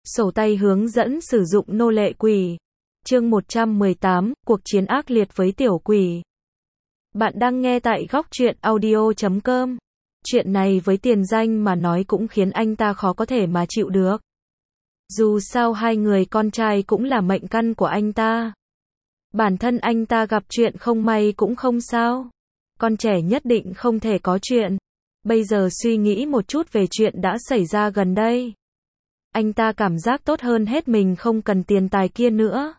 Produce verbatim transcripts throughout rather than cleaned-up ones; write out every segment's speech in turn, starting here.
Sổ tay hướng dẫn sử dụng nô lệ quỷ. Chương một trăm mười tám, cuộc chiến ác liệt với tiểu quỷ. Bạn đang nghe tại góc truyện audio chấm com. Chuyện này với Tiền Danh mà nói cũng khiến anh ta khó có thể mà chịu được. Dù sao hai người con trai cũng là mệnh căn của anh ta. Bản thân anh ta gặp chuyện không may cũng không sao. Con trẻ nhất định không thể có chuyện. Bây giờ suy nghĩ một chút về chuyện đã xảy ra gần đây. Anh ta cảm giác tốt hơn hết mình không cần tiền tài kia nữa.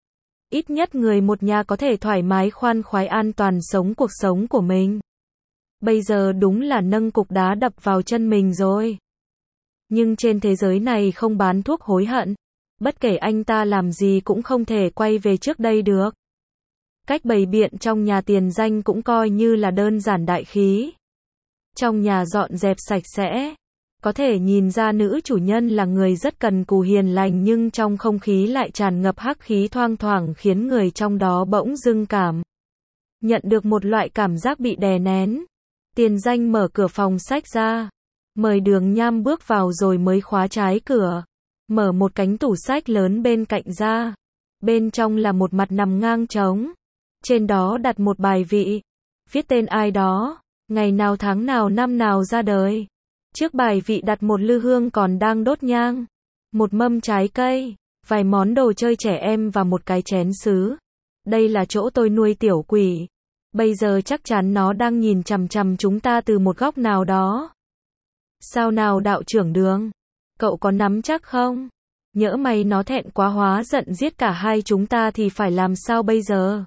Ít nhất người một nhà có thể thoải mái khoan khoái an toàn sống cuộc sống của mình. Bây giờ đúng là nâng cục đá đập vào chân mình rồi. Nhưng trên thế giới này không bán thuốc hối hận. Bất kể anh ta làm gì cũng không thể quay về trước đây được. Cách bày biện trong nhà Tiền Danh cũng coi như là đơn giản đại khí. Trong nhà dọn dẹp sạch sẽ. Có thể nhìn ra nữ chủ nhân là người rất cần cù hiền lành, nhưng trong không khí lại tràn ngập hắc khí thoang thoảng khiến người trong đó bỗng dưng cảm nhận được một loại cảm giác bị đè nén. Tiền Danh mở cửa phòng sách ra, mời Đường Nham bước vào rồi mới khóa trái cửa, mở một cánh tủ sách lớn bên cạnh ra. Bên trong là một mặt nằm ngang trống, trên đó đặt một bài vị, viết tên ai đó, ngày nào tháng nào năm nào ra đời. Trước bài vị đặt một lư hương còn đang đốt nhang, một mâm trái cây, vài món đồ chơi trẻ em và một cái chén sứ. Đây là chỗ tôi nuôi tiểu quỷ. Bây giờ chắc chắn nó đang nhìn chằm chằm chúng ta từ một góc nào đó. Sao nào đạo trưởng Đường? Cậu có nắm chắc không? Nhỡ may nó thẹn quá hóa giận giết cả hai chúng ta thì phải làm sao bây giờ?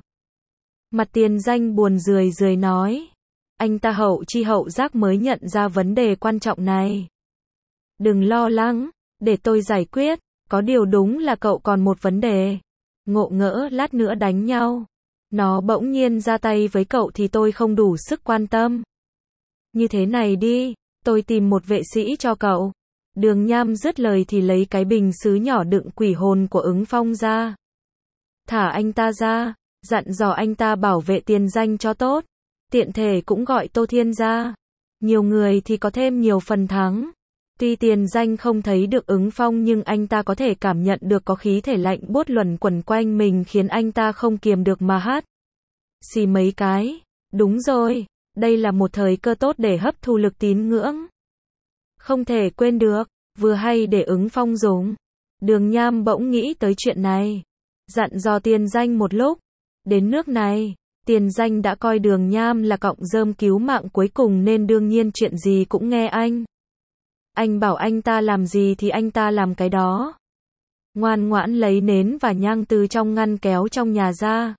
Mặt Tiền Danh buồn rười rười nói. Anh ta hậu chi hậu giác mới nhận ra vấn đề quan trọng này. Đừng lo lắng, để tôi giải quyết. Có điều đúng là cậu còn một vấn đề. Ngộ ngỡ lát nữa đánh nhau, nó bỗng nhiên ra tay với cậu thì tôi không đủ sức quan tâm. Như thế này đi, tôi tìm một vệ sĩ cho cậu. Đường Nham dứt lời thì lấy cái bình sứ nhỏ đựng quỷ hồn của Ứng Phong ra. Thả anh ta ra, dặn dò anh ta bảo vệ Tiền Danh cho tốt. Tiện thể cũng gọi Tô Thiên ra. Nhiều người thì có thêm nhiều phần thắng. Tuy Tiền Danh không thấy được Ứng Phong nhưng anh ta có thể cảm nhận được có khí thể lạnh buốt luẩn quẩn quanh mình khiến anh ta không kiềm được mà hắt xì mấy cái. Đúng rồi, đây là một thời cơ tốt để hấp thu lực tín ngưỡng. Không thể quên được, vừa hay để Ứng Phong dùng. Đường Nham bỗng nghĩ tới chuyện này, dặn dò Tiền Danh một lúc. Đến nước này, Tiền Danh đã coi Đường Nham là cọng rơm cứu mạng cuối cùng nên đương nhiên chuyện gì cũng nghe anh. Anh bảo anh ta làm gì thì anh ta làm cái đó. Ngoan ngoãn lấy nến và nhang từ trong ngăn kéo trong nhà ra,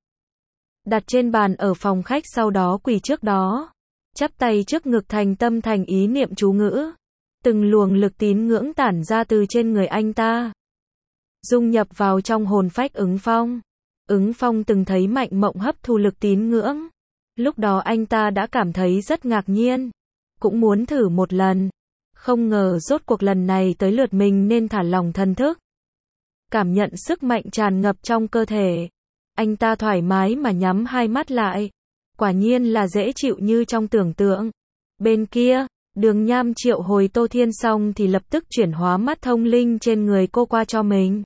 đặt trên bàn ở phòng khách, sau đó quỳ trước đó, chắp tay trước ngực thành tâm thành ý niệm chú ngữ. Từng luồng lực tín ngưỡng tản ra từ trên người anh ta, dung nhập vào trong hồn phách Ứng Phong. Ứng Phong từng thấy Mạnh Mộng hấp thu lực tín ngưỡng. Lúc đó anh ta đã cảm thấy rất ngạc nhiên, cũng muốn thử một lần. Không ngờ rốt cuộc lần này tới lượt mình nên thả lỏng thần thức. Cảm nhận sức mạnh tràn ngập trong cơ thể. Anh ta thoải mái mà nhắm hai mắt lại. Quả nhiên là dễ chịu như trong tưởng tượng. Bên kia, Đường Nham triệu hồi Tô Thiên xong thì lập tức chuyển hóa mắt thông linh trên người cô qua cho mình.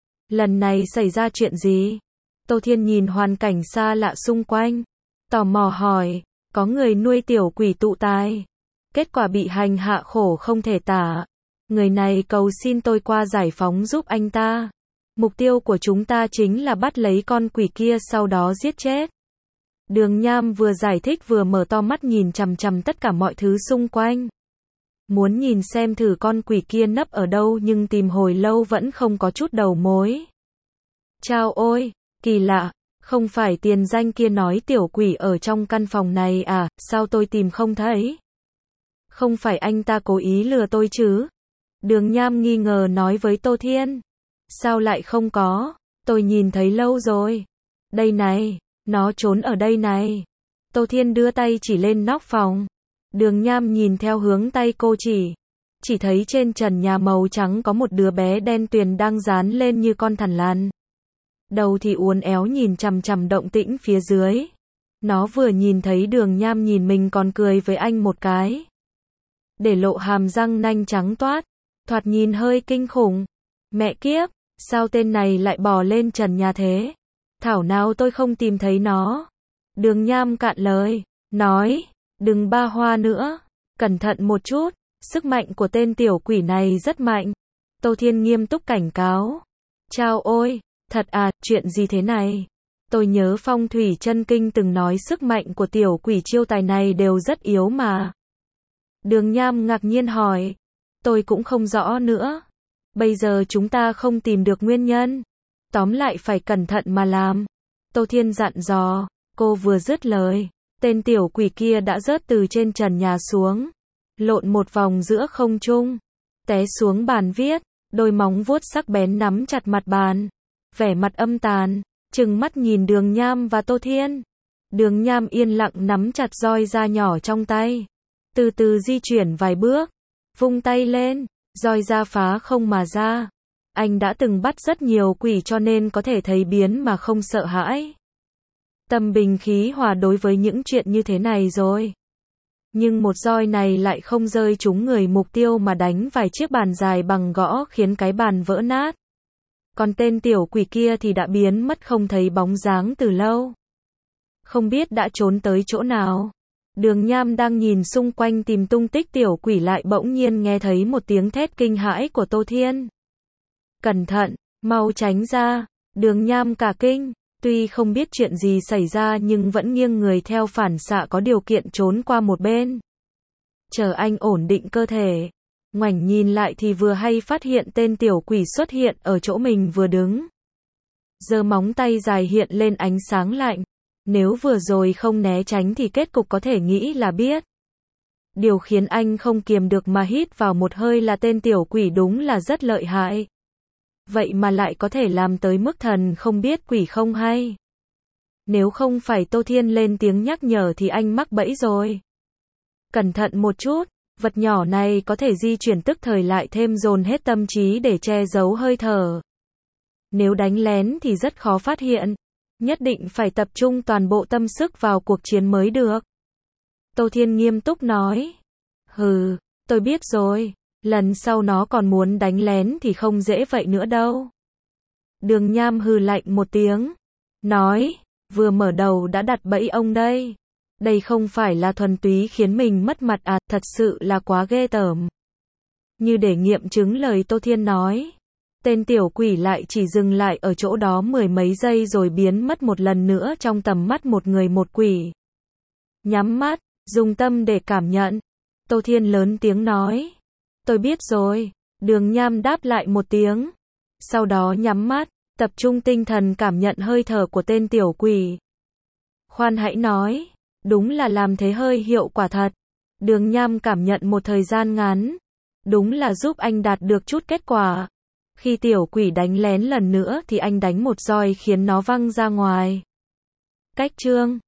Lần này xảy ra chuyện gì? Tô Thiên nhìn hoàn cảnh xa lạ xung quanh, tò mò hỏi, có người nuôi tiểu quỷ tụ tài. Kết quả bị hành hạ khổ không thể tả. Người này cầu xin tôi qua giải phóng giúp anh ta. Mục tiêu của chúng ta chính là bắt lấy con quỷ kia sau đó giết chết. Đường Nham vừa giải thích vừa mở to mắt nhìn chằm chằm tất cả mọi thứ xung quanh. Muốn nhìn xem thử con quỷ kia nấp ở đâu nhưng tìm hồi lâu vẫn không có chút đầu mối. Chao ôi, kỳ lạ, không phải Tiền Danh kia nói tiểu quỷ ở trong căn phòng này à, sao tôi tìm không thấy? Không phải anh ta cố ý lừa tôi chứ? Đường Nham nghi ngờ nói với Tô Thiên. Sao lại không có? Tôi nhìn thấy lâu rồi. Đây này, nó trốn ở đây này. Tô Thiên đưa tay chỉ lên nóc phòng. Đường Nham nhìn theo hướng tay cô chỉ. Chỉ thấy trên trần nhà màu trắng có một đứa bé đen tuyền đang dán lên như con thằn lằn. Đầu thì uốn éo nhìn chằm chằm động tĩnh phía dưới. Nó vừa nhìn thấy Đường Nham nhìn mình còn cười với anh một cái. Để lộ hàm răng nanh trắng toát, thoạt nhìn hơi kinh khủng. Mẹ kiếp, sao tên này lại bò lên trần nhà thế? Thảo nào tôi không tìm thấy nó. Đường Nham cạn lời, nói, đừng ba hoa nữa, cẩn thận một chút, sức mạnh của tên tiểu quỷ này rất mạnh. Tô Thiên nghiêm túc cảnh cáo. Chao ôi, thật à, chuyện gì thế này? Tôi nhớ Phong Thủy Chân Kinh từng nói sức mạnh của tiểu quỷ chiêu tài này đều rất yếu mà. Đường Nham ngạc nhiên hỏi. Tôi cũng không rõ nữa. Bây giờ chúng ta không tìm được nguyên nhân. Tóm lại phải cẩn thận mà làm. Tô Thiên dặn dò. Cô vừa dứt lời, tên tiểu quỷ kia đã rớt từ trên trần nhà xuống, lộn một vòng giữa không trung, té xuống bàn viết, đôi móng vuốt sắc bén nắm chặt mặt bàn, vẻ mặt âm tàn, trừng mắt nhìn Đường Nham và Tô Thiên. Đường Nham yên lặng nắm chặt roi da nhỏ trong tay, từ từ di chuyển vài bước, vung tay lên, roi da phá không mà ra. Anh đã từng bắt rất nhiều quỷ cho nên có thể thấy biến mà không sợ hãi. Tâm bình khí hòa đối với những chuyện như thế này rồi. Nhưng một roi này lại không rơi trúng người mục tiêu mà đánh vài chiếc bàn dài bằng gõ khiến cái bàn vỡ nát. Còn tên tiểu quỷ kia thì đã biến mất không thấy bóng dáng từ lâu. Không biết đã trốn tới chỗ nào. Đường Nham đang nhìn xung quanh tìm tung tích tiểu quỷ lại bỗng nhiên nghe thấy một tiếng thét kinh hãi của Tô Thiên. Cẩn thận, mau tránh ra. Đường Nham cả kinh. Tuy không biết chuyện gì xảy ra nhưng vẫn nghiêng người theo phản xạ có điều kiện trốn qua một bên. Chờ anh ổn định cơ thể, ngoảnh nhìn lại thì vừa hay phát hiện tên tiểu quỷ xuất hiện ở chỗ mình vừa đứng. Giơ móng tay dài hiện lên ánh sáng lạnh. Nếu vừa rồi không né tránh thì kết cục có thể nghĩ là biết. Điều khiến anh không kiềm được mà hít vào một hơi là tên tiểu quỷ đúng là rất lợi hại. Vậy mà lại có thể làm tới mức thần không biết quỷ không hay. Nếu không phải Tô Thiên lên tiếng nhắc nhở thì anh mắc bẫy rồi. Cẩn thận một chút, vật nhỏ này có thể di chuyển tức thời lại thêm dồn hết tâm trí để che giấu hơi thở. Nếu đánh lén thì rất khó phát hiện, nhất định phải tập trung toàn bộ tâm sức vào cuộc chiến mới được. Tô Thiên nghiêm túc nói. Hừ, tôi biết rồi. Lần sau nó còn muốn đánh lén thì không dễ vậy nữa đâu. Đường Nham hừ lạnh một tiếng. Nói, vừa mở đầu đã đặt bẫy ông đây. Đây không phải là thuần túy khiến mình mất mặt à, thật sự là quá ghê tởm. Như để nghiệm chứng lời Tô Thiên nói. Tên tiểu quỷ lại chỉ dừng lại ở chỗ đó mười mấy giây rồi biến mất một lần nữa trong tầm mắt một người một quỷ. Nhắm mắt, dùng tâm để cảm nhận. Tô Thiên lớn tiếng nói. Tôi biết rồi. Đường Nham đáp lại một tiếng. Sau đó nhắm mắt, tập trung tinh thần cảm nhận hơi thở của tên tiểu quỷ. Khoan hãy nói, đúng là làm thế hơi hiệu quả thật. Đường Nham cảm nhận một thời gian ngắn. Đúng là giúp anh đạt được chút kết quả. Khi tiểu quỷ đánh lén lần nữa thì anh đánh một roi khiến nó văng ra ngoài. Cách chương